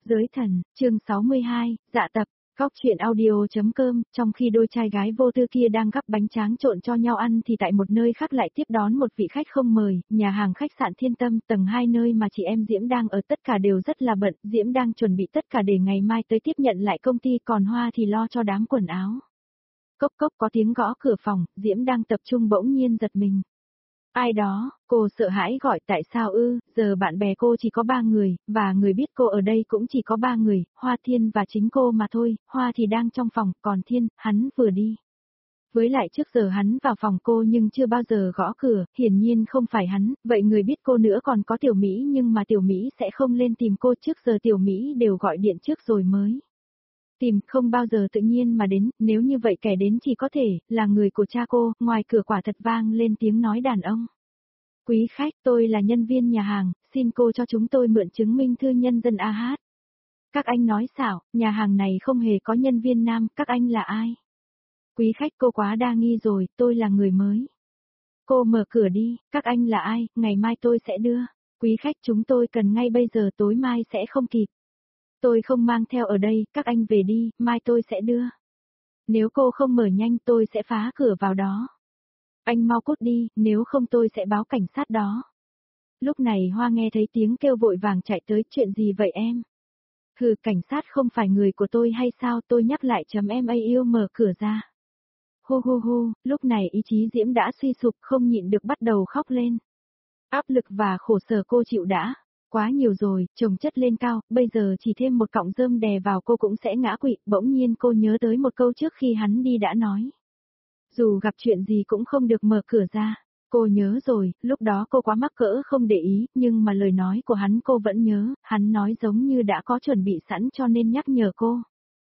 Giới thần, chương 62, dạ tập, góc chuyện audio.com, trong khi đôi trai gái vô tư kia đang gắp bánh tráng trộn cho nhau ăn thì tại một nơi khác lại tiếp đón một vị khách không mời, nhà hàng khách sạn Thiên Tâm, tầng 2 nơi mà chị em Diễm đang ở, tất cả đều rất là bận, Diễm đang chuẩn bị tất cả để ngày mai tới tiếp nhận lại công ty, còn Hoa thì lo cho đám quần áo. Cốc cốc có tiếng gõ cửa phòng, Diễm đang tập trung bỗng nhiên giật mình. Ai đó, cô sợ hãi gọi tại sao giờ bạn bè cô chỉ có 3 người, và người biết cô ở đây cũng chỉ có 3 người, Hoa Thiên và chính cô mà thôi, Hoa thì đang trong phòng, còn Thiên, hắn vừa đi. Với lại trước giờ hắn vào phòng cô nhưng chưa bao giờ gõ cửa, hiển nhiên không phải hắn, vậy người biết cô nữa còn có Tiểu Mỹ nhưng mà Tiểu Mỹ sẽ không lên tìm cô, trước giờ Tiểu Mỹ đều gọi điện trước rồi mới tìm, không bao giờ tự nhiên mà đến, nếu như vậy kẻ đến chỉ có thể là người của cha cô. Ngoài cửa quả thật vang lên tiếng nói đàn ông. Quý khách, tôi là nhân viên nhà hàng, xin cô cho chúng tôi mượn chứng minh thư nhân dân AH. Các anh nói xạo, nhà hàng này không hề có nhân viên nam, các anh là ai? Quý khách, cô quá đa nghi rồi, tôi là người mới. Cô mở cửa đi, các anh là ai, ngày mai tôi sẽ đưa. Quý khách, chúng tôi cần ngay bây giờ, tối mai sẽ không kịp. Tôi không mang theo ở đây, các anh về đi, mai tôi sẽ đưa. Nếu cô không mở nhanh tôi sẽ phá cửa vào đó. Anh mau cút đi, nếu không tôi sẽ báo cảnh sát đó. Lúc này Hoa nghe thấy tiếng kêu vội vàng chạy tới, chuyện gì vậy em? Hừ, cảnh sát không phải người của tôi hay sao, tôi nhắc lại em yêu mở cửa ra. Hu hu hu, lúc này ý chí Diễm đã suy sụp, không nhịn được bắt đầu khóc lên. Áp lực và khổ sở cô chịu đã quá nhiều rồi, chồng chất lên cao, bây giờ chỉ thêm một cọng rơm đè vào cô cũng sẽ ngã quỵ. Bỗng nhiên cô nhớ tới một câu trước khi hắn đi đã nói. Dù gặp chuyện gì cũng không được mở cửa ra. Cô nhớ rồi, lúc đó cô quá mắc cỡ không để ý, nhưng mà lời nói của hắn cô vẫn nhớ, hắn nói giống như đã có chuẩn bị sẵn cho nên nhắc nhở cô.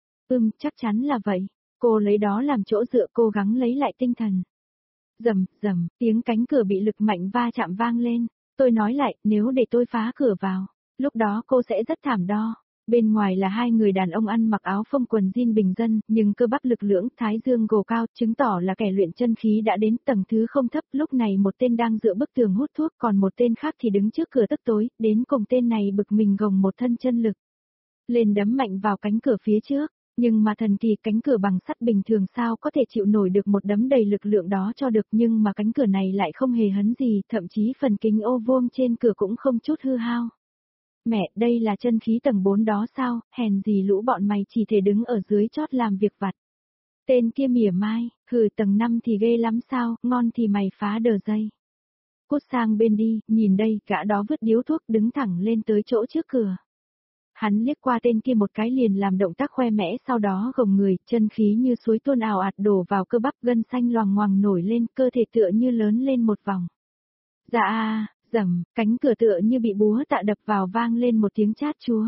Chắc chắn là vậy. Cô lấy đó làm chỗ dựa, cố gắng lấy lại tinh thần. Rầm, rầm, tiếng cánh cửa bị lực mạnh va chạm vang lên. Tôi nói lại, nếu để tôi phá cửa vào, lúc đó cô sẽ rất thảm đo. Bên ngoài là hai người đàn ông ăn mặc áo phông quần jean bình dân, nhưng cơ bắp lực lưỡng, thái dương gồ cao, chứng tỏ là kẻ luyện chân khí đã đến tầng thứ không thấp. Lúc này một tên đang dựa bức tường hút thuốc, còn một tên khác thì đứng trước cửa tức tối, đến cùng tên này bực mình gồng một thân chân lực lên đấm mạnh vào cánh cửa phía trước. Nhưng mà thần kỳ, cánh cửa bằng sắt bình thường sao có thể chịu nổi được một đấm đầy lực lượng đó cho được, nhưng mà cánh cửa này lại không hề hấn gì, thậm chí phần kính ô vuông trên cửa cũng không chút hư hao. Mẹ, đây là chân khí tầng 4 đó sao, hèn gì lũ bọn mày chỉ thể đứng ở dưới chót làm việc vặt. Tên kia mỉa mai, tầng 5 thì ghê lắm sao, ngon thì mày phá đờ dây. Cút sang bên đi, nhìn đây, gã đó vứt điếu thuốc đứng thẳng lên tới chỗ trước cửa. Hắn liếc qua tên kia một cái liền làm động tác khoe mẽ, sau đó gồng người, chân khí như suối tuôn ào ạt đổ vào cơ bắp, gân xanh loằng ngoằng nổi lên, cơ thể tựa như lớn lên một vòng. Dạ rầm, cánh cửa tựa như bị búa tạ đập vào, vang lên một tiếng chát chúa.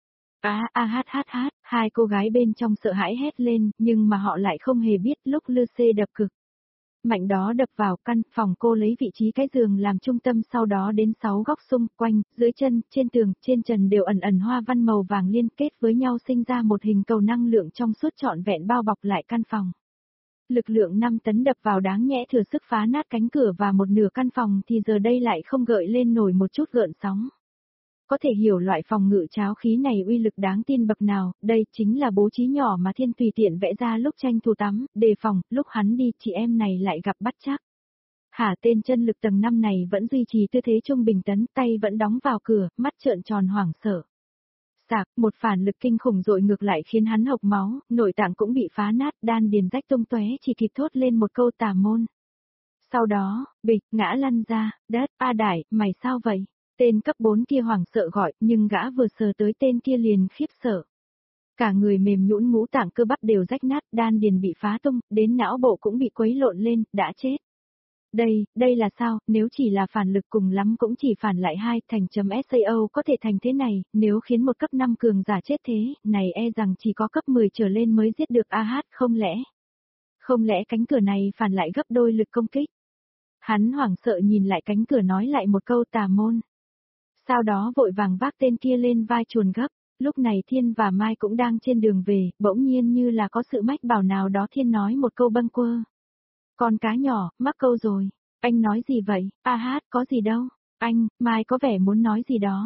Hát, hai cô gái bên trong sợ hãi hét lên, nhưng mà họ lại không hề biết lúc lư xê đập cực mạnh đó đập vào căn phòng cô, lấy vị trí cái giường làm trung tâm, sau đó đến 6 góc xung quanh, dưới chân, trên tường, trên trần đều ẩn ẩn hoa văn màu vàng liên kết với nhau sinh ra một hình cầu năng lượng trong suốt trọn vẹn bao bọc lại căn phòng. Lực lượng 5 tấn đập vào đáng nhẽ thừa sức phá nát cánh cửa và một nửa căn phòng thì giờ đây lại không gợi lên nổi một chút gợn sóng. Có thể hiểu loại phòng ngự tráo khí này uy lực đáng tin bậc nào, đây chính là bố trí nhỏ mà Thiên tùy tiện vẽ ra lúc tranh thủ tắm, đề phòng, lúc hắn đi chị em này lại gặp bắt chắc. Tên chân lực tầng 5 này vẫn duy trì tư thế trung bình tấn, tay vẫn đóng vào cửa, mắt trợn tròn hoảng sợ. Sạc, một phản lực kinh khủng dội ngược lại khiến hắn hộc máu, nội tạng cũng bị phá nát, đan điền rách tung tóe, chỉ kịp thốt lên một câu tà môn. Sau đó, bịch, ngã lăn ra, đất, Đại, mày sao vậy? Tên cấp 4 kia hoảng sợ gọi, nhưng gã vừa sờ tới tên kia liền khiếp sợ. Cả người mềm nhũn, ngũ tạng cơ bắp đều rách nát, đan điền bị phá tung, đến não bộ cũng bị quấy lộn lên, đã chết. Đây là sao, nếu chỉ là phản lực cùng lắm cũng chỉ phản lại 2 thành .sao có thể thành thế này, nếu khiến một cấp 5 cường giả chết thế, này e rằng chỉ có cấp 10 trở lên mới giết được không lẽ cánh cửa này phản lại gấp đôi lực công kích. Hắn hoảng sợ nhìn lại cánh cửa nói lại một câu tà môn. Sau đó vội vàng vác tên kia lên vai chuồn gấp, lúc này Thiên và Mai cũng đang trên đường về, bỗng nhiên như là có sự mách bảo nào đó, Thiên nói một câu bâng quơ. Con cá nhỏ, mắc câu rồi, anh nói gì vậy, có gì đâu, anh, Mai có vẻ muốn nói gì đó.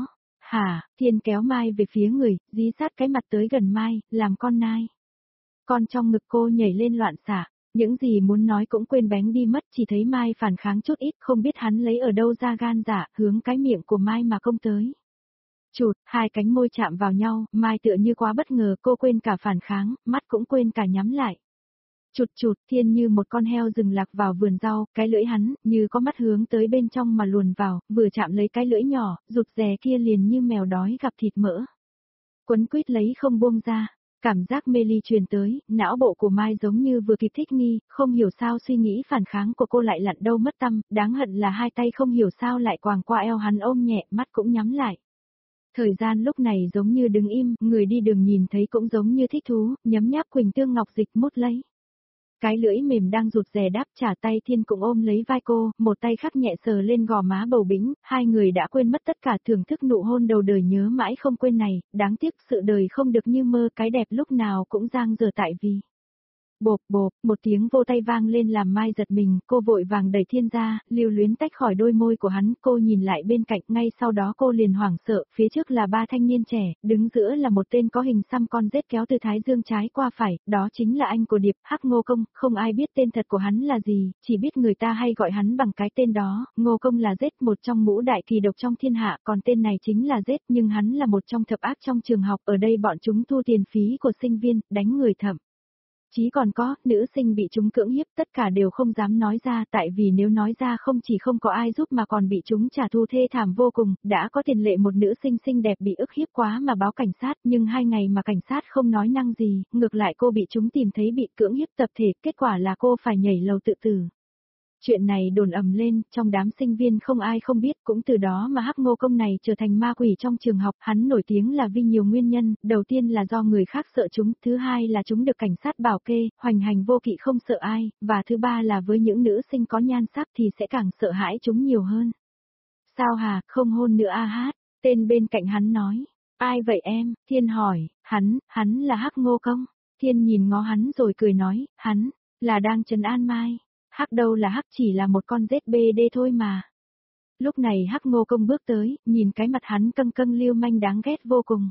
Hả, Thiên kéo Mai về phía người, dí sát cái mặt tới gần Mai, làm con nai. Con trong ngực cô nhảy lên loạn xạ, những gì muốn nói cũng quên bén đi mất, chỉ thấy Mai phản kháng chút ít, không biết hắn lấy ở đâu ra gan dạ, hướng cái miệng của Mai mà công tới. Chụt, hai cánh môi chạm vào nhau, Mai tựa như quá bất ngờ, cô quên cả phản kháng, mắt cũng quên cả nhắm lại. Chụt chụt, Thiên như một con heo rừng lạc vào vườn rau, cái lưỡi hắn, như có mắt hướng tới bên trong mà luồn vào, vừa chạm lấy cái lưỡi nhỏ, rụt rè kia liền như mèo đói gặp thịt mỡ. Quấn quýt lấy không buông ra. Cảm giác mê ly truyền tới, não bộ của Mai giống như vừa kịp thích nghi, không hiểu sao suy nghĩ phản kháng của cô lại lặn đâu mất tăm, đáng hận là hai tay không hiểu sao lại quàng qua eo hắn ôm nhẹ, mắt cũng nhắm lại. Thời gian lúc này giống như đứng im, người đi đường nhìn thấy cũng giống như thích thú, nhấm nháp quỳnh tương ngọc dịch mút lấy. Cái lưỡi mềm đang rụt rè đáp trả tay Thiên cũng ôm lấy vai cô, một tay khác nhẹ sờ lên gò má bầu bĩnh, hai người đã quên mất tất cả thưởng thức nụ hôn đầu đời nhớ mãi không quên này, đáng tiếc sự đời không được như mơ, cái đẹp lúc nào cũng giang dở tại vì. Bộp bộp, một tiếng vô tay vang lên làm Mai giật mình, cô vội vàng đẩy Thiên ra, lưu luyến tách khỏi đôi môi của hắn, cô nhìn lại bên cạnh, ngay sau đó cô liền hoảng sợ, phía trước là ba thanh niên trẻ, đứng giữa là một tên có hình xăm con rết kéo từ thái dương trái qua phải, đó chính là anh của Điệp, Hắc Ngô Công, không ai biết tên thật của hắn là gì, chỉ biết người ta hay gọi hắn bằng cái tên đó, Ngô Công là rết một trong ngũ đại kỳ độc trong thiên hạ, còn tên này chính là rết, nhưng hắn là một trong thập ác trong trường học, ở đây bọn chúng thu tiền phí của sinh viên, đánh người thậm. Chí còn có, nữ sinh bị chúng cưỡng hiếp tất cả đều không dám nói ra tại vì nếu nói ra không chỉ không có ai giúp mà còn bị chúng trả thù thê thảm vô cùng, đã có tiền lệ một nữ sinh xinh đẹp bị ức hiếp quá mà báo cảnh sát nhưng 2 ngày mà cảnh sát không nói năng gì, ngược lại cô bị chúng tìm thấy bị cưỡng hiếp tập thể, kết quả là cô phải nhảy lầu tự tử. Chuyện này đồn ầm lên, trong đám sinh viên không ai không biết, cũng từ đó mà Hắc Ngô Công này trở thành ma quỷ trong trường học, hắn nổi tiếng là vì nhiều nguyên nhân, đầu tiên là do người khác sợ chúng, thứ hai là chúng được cảnh sát bảo kê, hoành hành vô kỵ không sợ ai, và thứ ba là với những nữ sinh có nhan sắc thì sẽ càng sợ hãi chúng nhiều hơn. Sao hả, không hôn nữa a hát, tên bên cạnh hắn nói, ai vậy em, Thiên hỏi, hắn là Hắc Ngô Công, Thiên nhìn ngó hắn rồi cười nói, hắn, là đang trấn an Mai. Hắc đâu là Hắc chỉ là một con ZBD thôi mà. Lúc này Hắc Ngô Công bước tới, nhìn cái mặt hắn căng căng lưu manh đáng ghét vô cùng.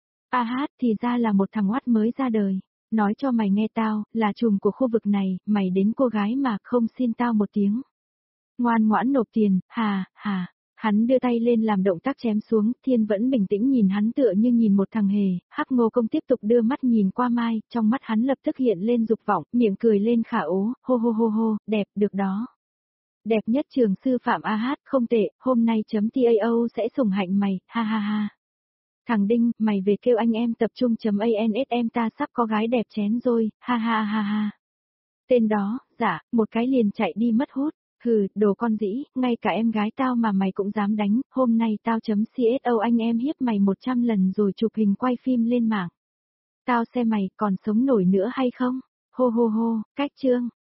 A hát thì ra là một thằng oát mới ra đời. Nói cho mày nghe tao, là trùm của khu vực này, mày đến cô gái mà không xin tao một tiếng. Ngoan ngoãn nộp tiền, hà. Hắn đưa tay lên làm động tác chém xuống, Thiên vẫn bình tĩnh nhìn hắn tựa như nhìn một thằng hề, Hắc Ngô Công tiếp tục đưa mắt nhìn qua Mai, trong mắt hắn lập tức hiện lên dục vọng, miệng cười lên khả ố, hô, đẹp, được đó. Đẹp nhất trường sư phạm AH, không tệ, hôm nay .tao sẽ sủng hạnh mày, ha. Thằng Đinh, mày về kêu anh em tập trung .ansm ta sắp có gái đẹp chén rồi, ha. Tên đó, dạ, một cái liền chạy đi mất hút. Hừ, đồ con dĩ, ngay cả em gái tao mà mày cũng dám đánh, hôm nay tao .cso anh em hiếp mày 100 lần rồi chụp hình quay phim lên mạng. Tao xem mày còn sống nổi nữa hay không? Hô, cách chương.